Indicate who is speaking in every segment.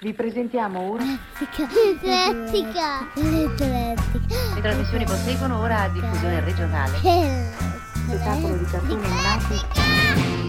Speaker 1: Vi presentiamo ora
Speaker 2: Eclettica.
Speaker 1: le trasmissioni proseguono ora a diffusione regionale. Spettacolo di cartoni animati.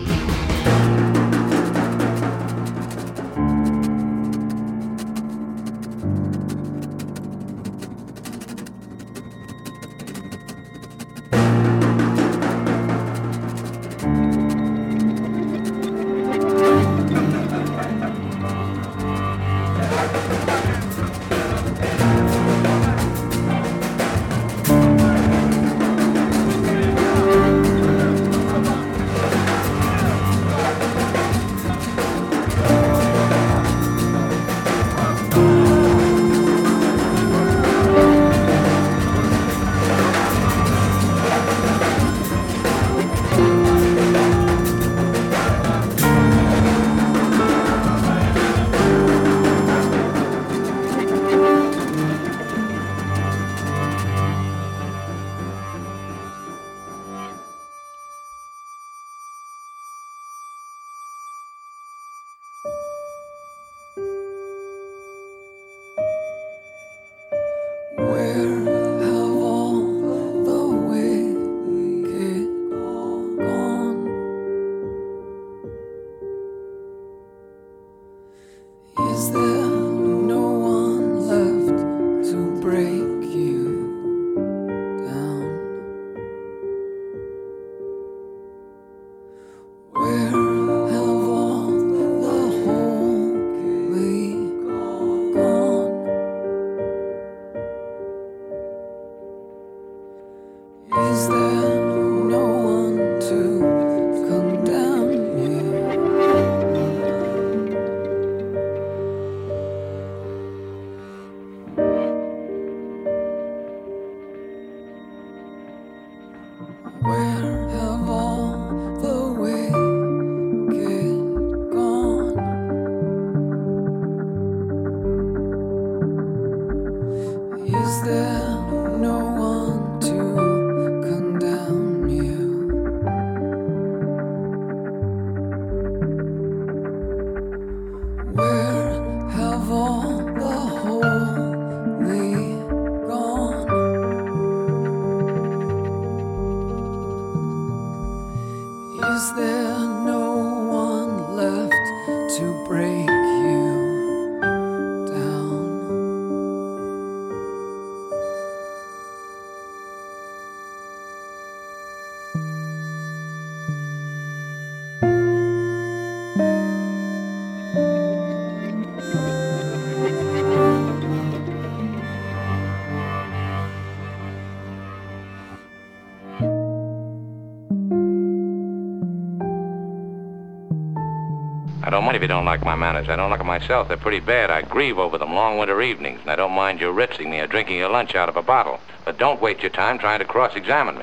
Speaker 3: I don't mind if you don't like my manners. I don't like them myself. They're pretty bad. I grieve over them long winter evenings, and I don't mind you ritzing me or drinking your lunch out of a bottle. But don't waste your time trying to cross-examine me.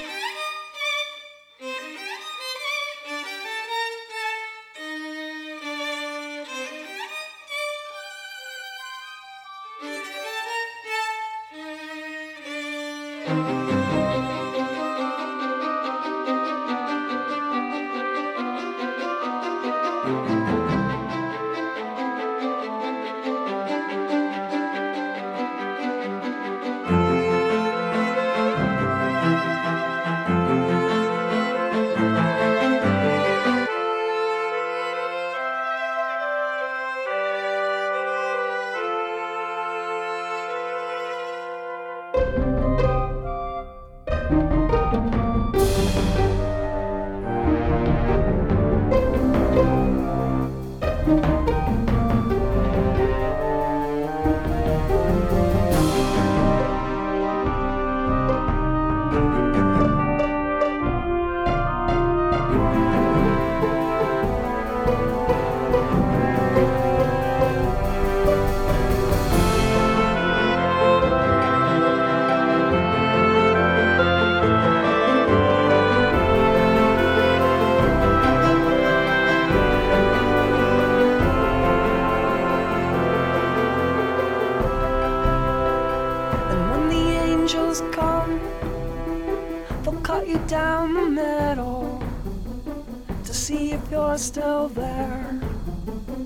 Speaker 4: down the middle to see if you're still there,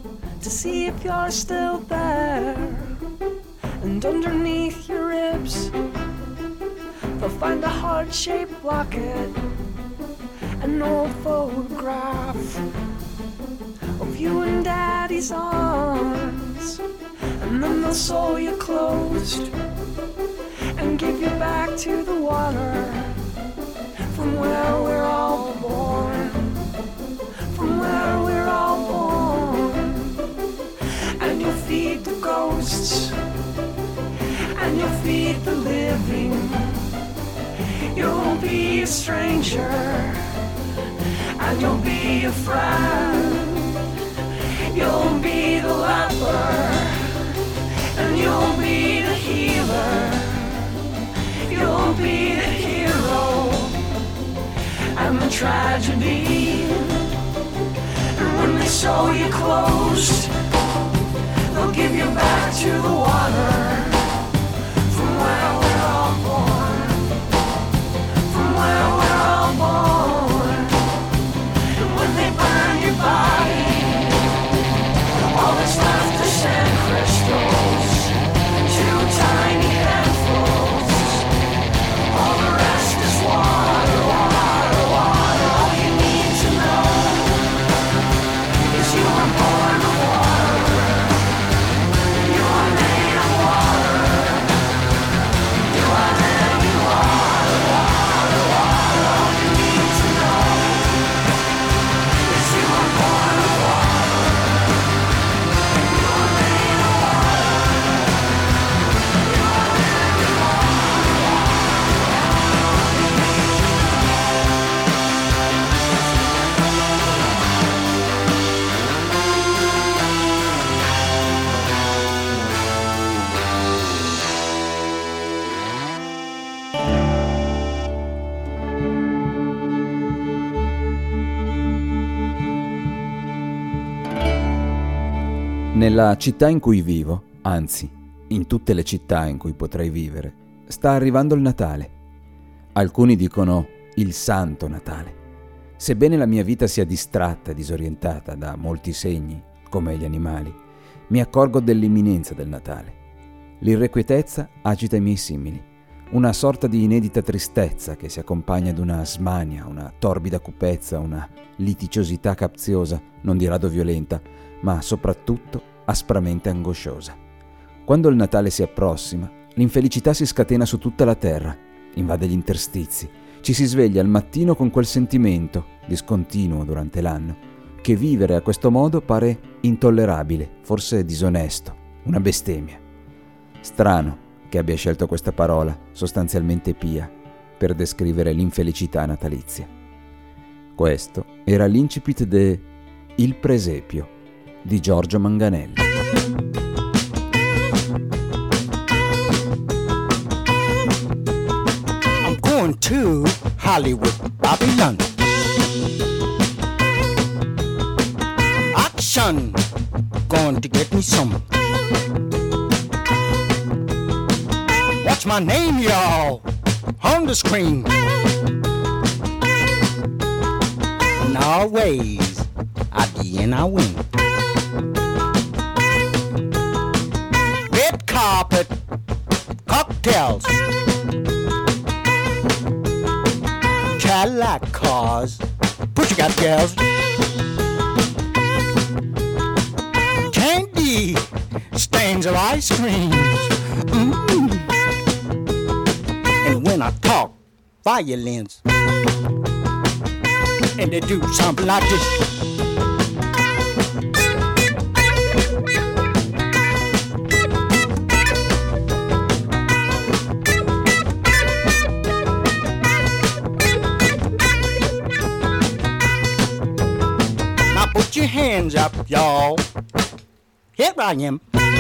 Speaker 4: to see if you're still there. And underneath your ribs, they'll find a heart-shaped locket, an old photograph of you in Daddy's arms. And then they'll sew you closed and give you back to the water, from where we're all born, from where we're all born. And you'll feed the ghosts, and you'll feed the living. You'll be a stranger, and you'll be a friend. You'll be the leper, and you'll be the healer. You'll be the hero and the tragedy. And when they sew you closed, they'll give you back to the water, from where we're all born, from where we're all born. And when they burn your body, all that's left are sand crystals, 2 tiny handfuls. All the rest is water, water, water. All you need to know is you were born of water. You are made of water. You are made of water, water, water. All you need to know is you were born of water. You are made of water. You are made of water.
Speaker 5: Nella città in cui vivo, anzi, in tutte le città in cui potrei vivere, sta arrivando il Natale. Alcuni dicono il Santo Natale. Sebbene la mia vita sia distratta e disorientata da molti segni, come gli animali, mi accorgo dell'imminenza del Natale. L'irrequietezza agita i miei simili, una sorta di inedita tristezza che si accompagna ad una smania, una torbida cupezza, una litigiosità capziosa, non di rado violenta, ma soprattutto aspramente angosciosa. Quando il Natale si approssima, l'infelicità si scatena su tutta la terra, invade gli interstizi, ci si sveglia al mattino con quel sentimento, discontinuo durante l'anno, che vivere a questo modo pare intollerabile, forse disonesto, una bestemmia. Strano che abbia scelto questa parola, sostanzialmente pia, per descrivere l'infelicità natalizia. Questo era l'incipit de Il presepio di Giorgio Manganelli.
Speaker 6: I'm going to Hollywood, Babylon. Action, going to get me some. Watch my name, y'all, on the screen. And always, I be and I win. Red carpet, cocktails, Cadillac cars, pussycat girls, candy, stains of ice cream. And when I talk, violins, and they do something like this. Put your hands up, y'all. Here I am.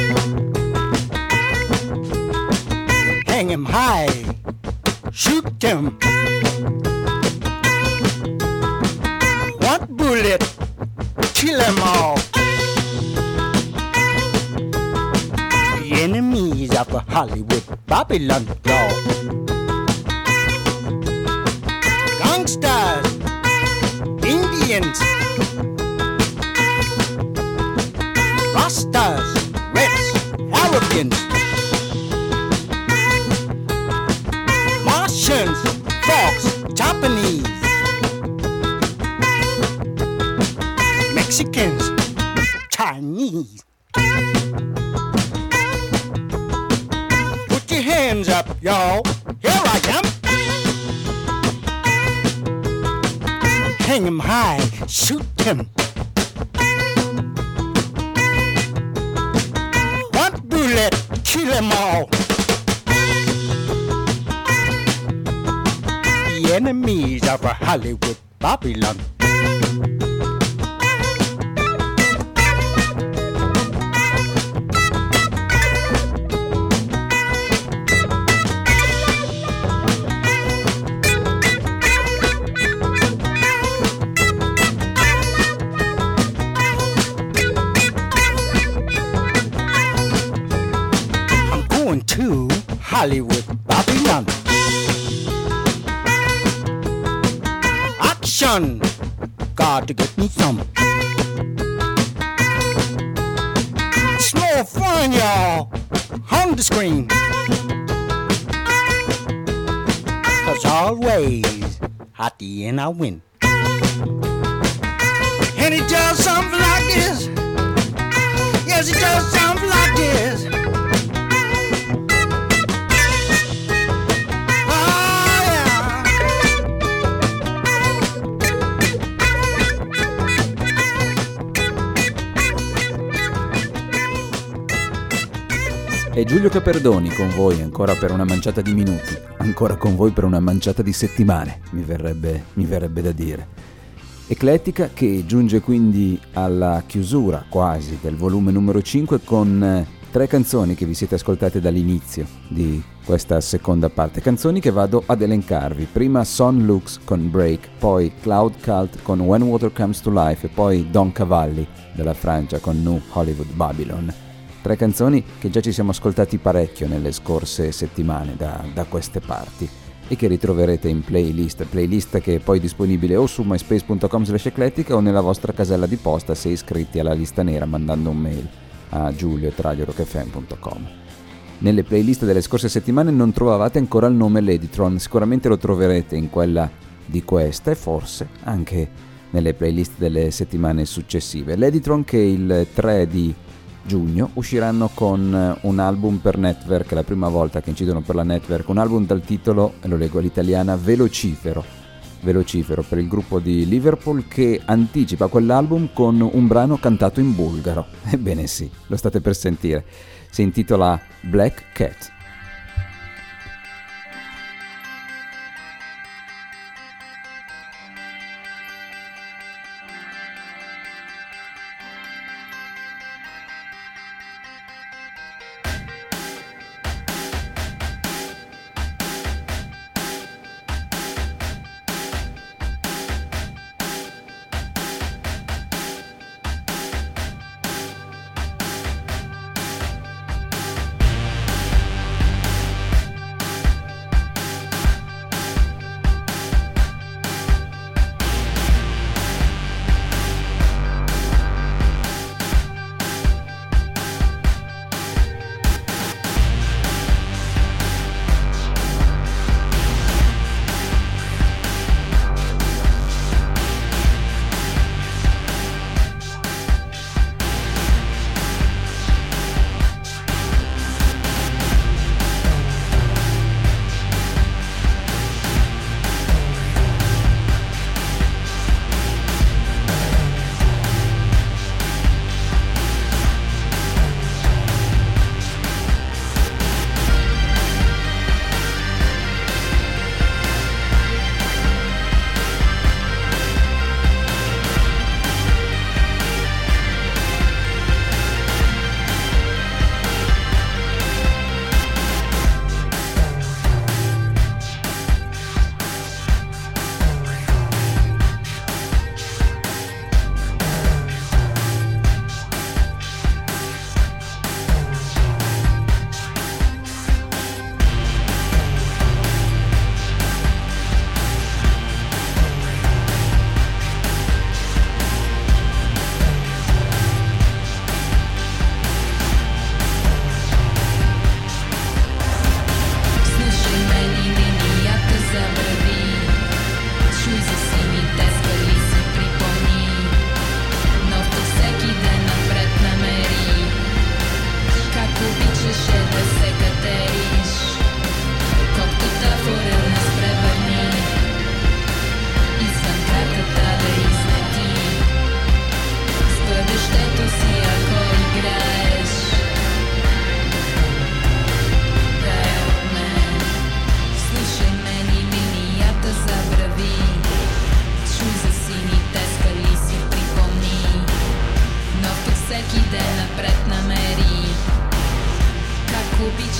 Speaker 6: Hang him high. Shoot him. One bullet. Kill them all. The enemies of the Hollywood Babylon, y'all. Gangsters. Indians. Rastas, Reds, Arabians, Martians, Fox, Japanese, Mexicans, Chinese. Put your hands up, y'all. Here I am. Hang him high, shoot him. One bullet, kill them all. The enemies of Hollywood, Babylon. To Hollywood, Babylon. Action! Got to get me some. It's more fun, y'all, on the screen. 'Cause always, at the end I win. And it does something like this. Yes, it does something like this.
Speaker 5: E Giulio Caperdoni con voi ancora per una manciata di minuti, ancora con voi per una manciata di settimane, mi verrebbe da dire. Eclettica che giunge quindi alla chiusura quasi del volume numero 5 con 3 canzoni che vi siete ascoltate dall'inizio di questa seconda parte, canzoni che vado ad elencarvi. Prima Son Lux con Break, poi Cloud Cult con When Water Comes to Life e poi Don Cavalli della Francia con New Hollywood Babylon. 3 canzoni che già ci siamo ascoltati parecchio nelle scorse settimane da queste parti e che ritroverete in playlist che è poi disponibile o su myspace.com/eclettica o nella vostra casella di posta se iscritti alla lista nera mandando un mail a giulio@radiorockfm.com. Nelle playlist delle scorse settimane non trovavate ancora il nome Ladytron, sicuramente lo troverete in quella di questa e forse anche nelle playlist delle settimane successive. Ladytron che il 3 di giugno usciranno con un album per Network, la prima volta che incidono per la Network, un album dal titolo, lo leggo all'italiana, Velocifero per il gruppo di Liverpool che anticipa quell'album con un brano cantato in bulgaro. Ebbene sì, lo state per sentire, si intitola Black Cat.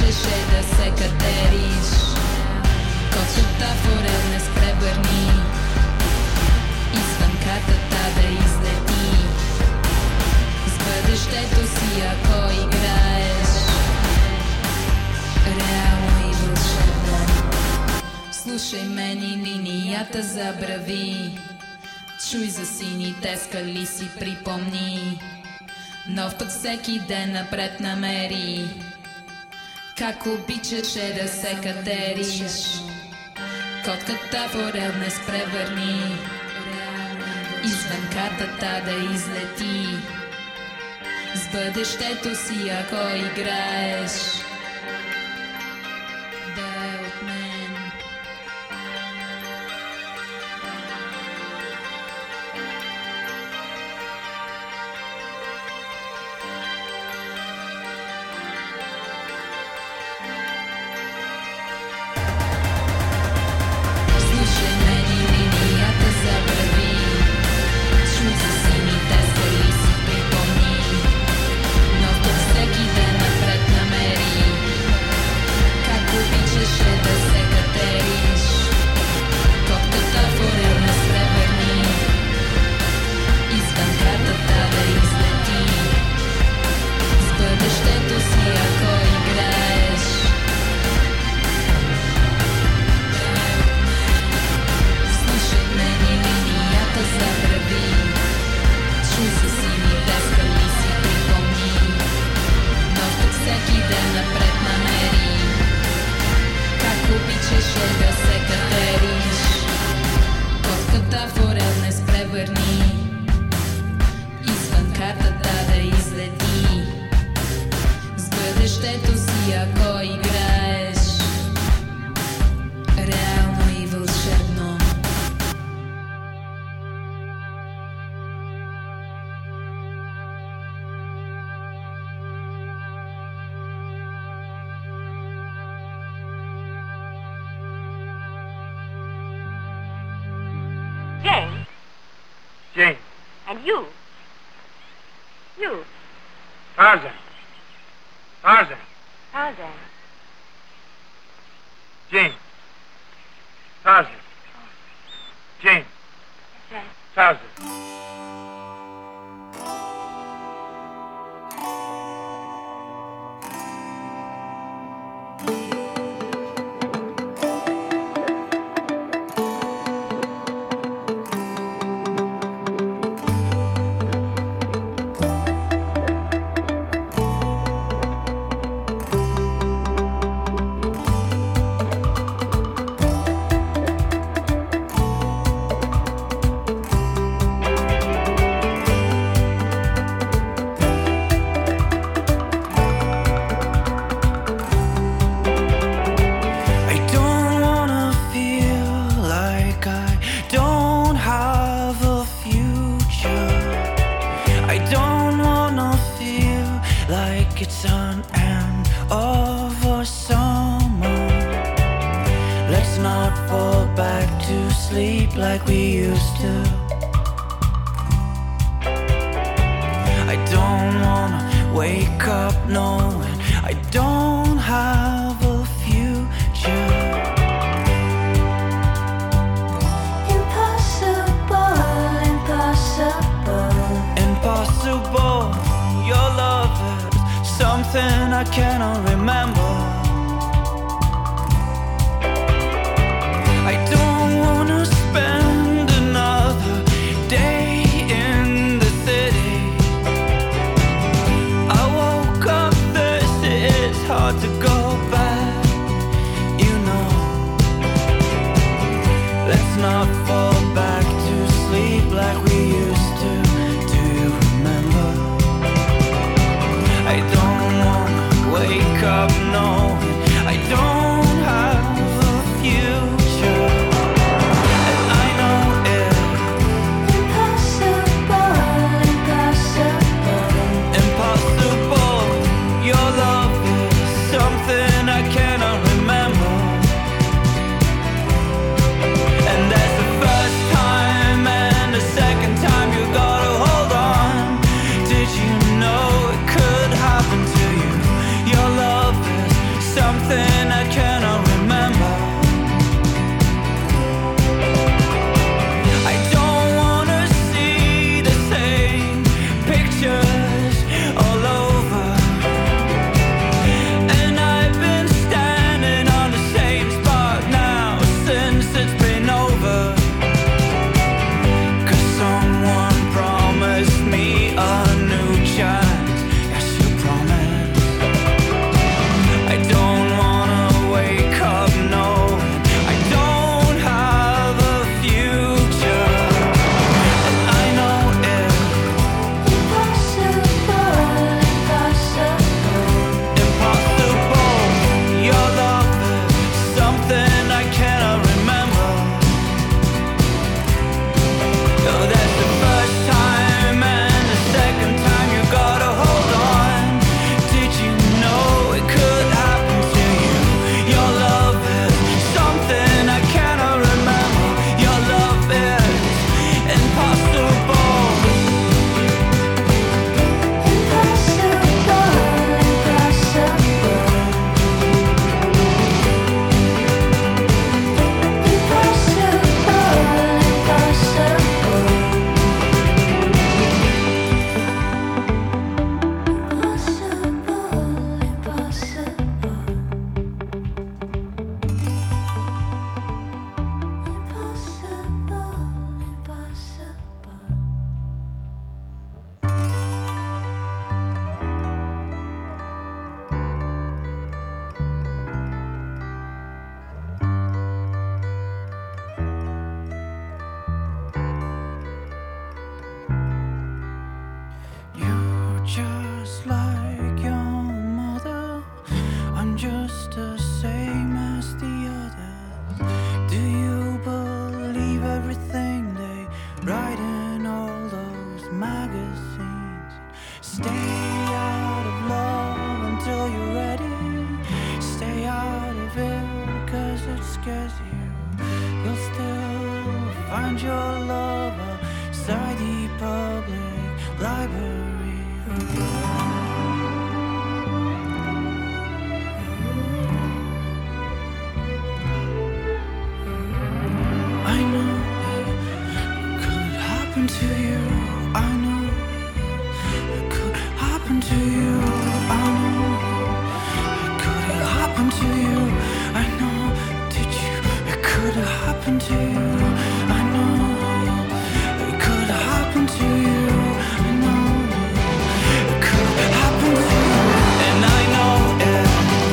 Speaker 7: обичаш е да се катериш. Коцата форел не спревърни, извън картата да излети. С бъдещето си ако играеш реално и вълшебно. Слушай мен и линията забрави, чуй за сините скали си припомни. Нов път всеки ден напред намери, как обичаше да се катериш. Котката форел не спревърни, извън картата да излети. С бъдещето си ако играеш да е от мен. Слушай мен и линията забрави, чуй за сините скали си припомни. Нов път всеки ден напред намери, как обичаше да се катериш. Котката форел не спревърни, извън картата да излети. С бъдещето си ако играеш слушай мен и линията забрави, чуй за сините скали си припомни. Нов път всеки ден напред намери, как обичаше да се катериш. Котката форел не спревърни, извън картата да излети. С бъдещето си ако играеш реално и вълшебно.
Speaker 8: Jane,
Speaker 9: Jane.
Speaker 8: and you. You,
Speaker 9: Tarzan. Tarzan.
Speaker 8: Tarzan.
Speaker 9: Jane. Tarzan. Jane.
Speaker 8: That's right.
Speaker 9: Tarzan.
Speaker 4: I don't wanna feel like I don't have a future. I don't wanna feel like it's an end of a summer. Let's not fall back to sleep like we used to. I don't wanna wake up knowing I don't have a future. Impossible, impossible, impossible. Your love is something I cannot remember. I don't wanna spend another day in the city. I woke up thirsty, it's hard to go back, you know. Let's not fall back to sleep like we used to. Do you remember? I don't wanna wake up, no. happen to you. I know it could happen to you. I know it could happen to you. And I know it.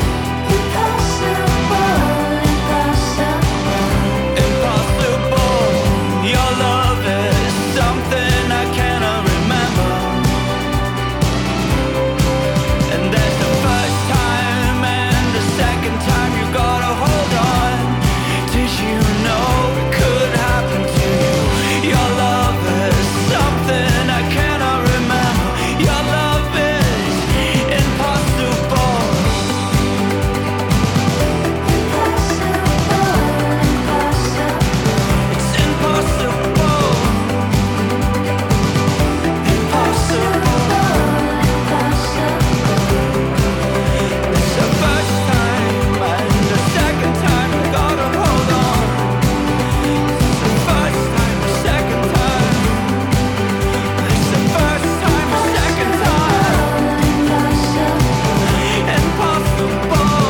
Speaker 4: Impossible, impossible, impossible. Your love is something I cannot remember. And that's the first time and the second time you gotta hold on. Did you know it could happen to you? Your love is something I cannot remember. Your love is impossible. It's impossible. It's the first time and the second time I gotta hold on. It's the first time, the second time. It's the first time, the second time. Impossible.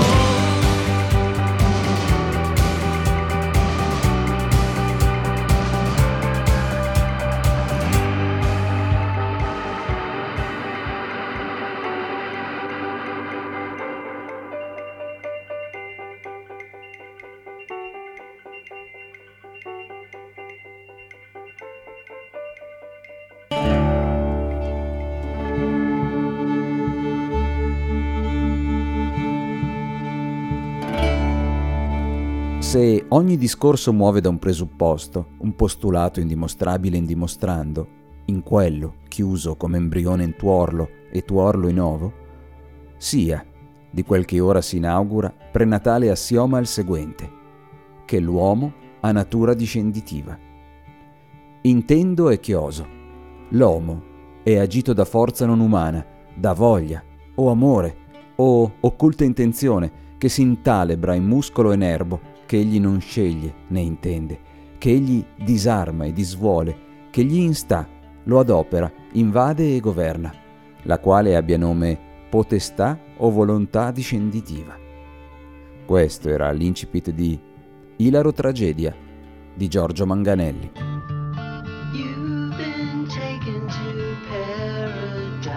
Speaker 5: Se ogni discorso muove da un presupposto, un postulato indimostrabile indimostrando, in quello, chiuso come embrione in tuorlo e tuorlo in ovo, sia, di quel che ora si inaugura, prenatale assioma il seguente, che l'uomo ha natura discenditiva. Intendo e chioso, l'uomo è agito da forza non umana, da voglia, o amore, o occulta intenzione, che si intalebra in muscolo e nervo, che egli non sceglie né intende, che egli disarma e disvuole, che gli insta, lo adopera, invade e governa, la quale abbia nome potestà o volontà discenditiva. Questo era l'incipit di Ilaro Tragedia di Giorgio Manganelli.
Speaker 10: You've been taken to paradise.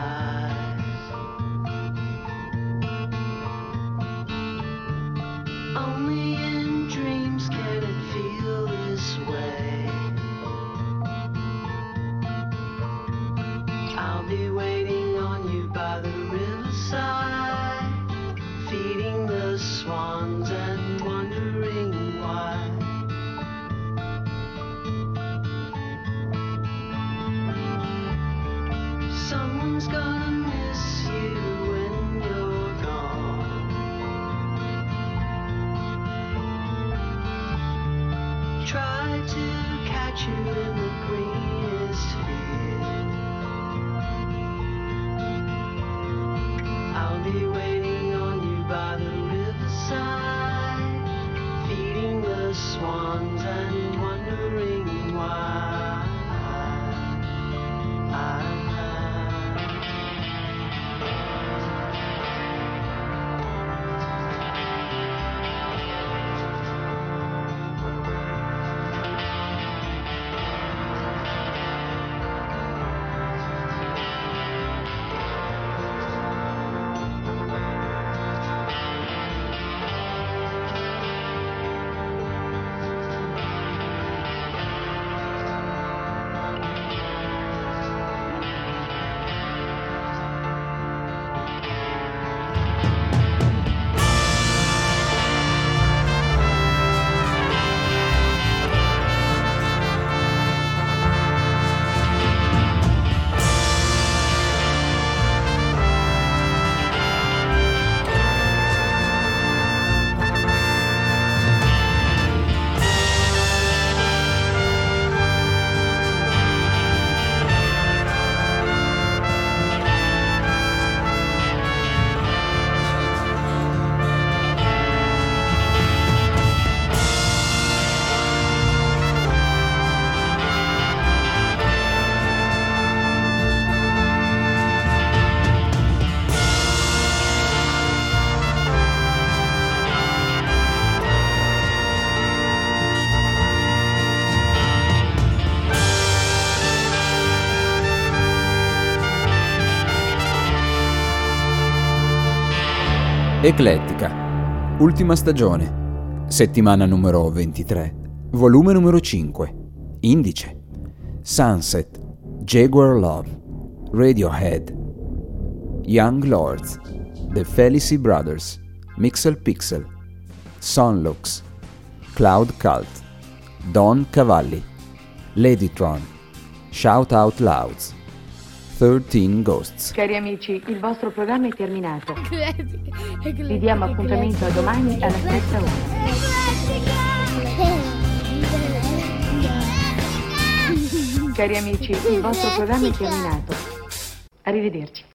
Speaker 10: Only in dreams can it feel this way. I'll be waiting on you by the riverside, feeding the swans and wondering why. Someone's gonna miss you when you're gone. Try to catch you in the greenest field. I'll be waiting on you by the riverside, feeding the swans and wondering why.
Speaker 5: Eclettica, ultima stagione, settimana numero 23, volume numero 5, indice, Sunset, Jaguar Love, Radiohead, Young Lords, The Felici Brothers, Mixel Pixel, Sonlux, Cloud Cult, Don Cavalli, Ladytron, Shout Out Louds, 13 Ghosts.
Speaker 1: Cari amici, il vostro programma è terminato. Vi diamo appuntamento a domani alla stessa ora. Cari amici, il vostro programma è terminato. Arrivederci.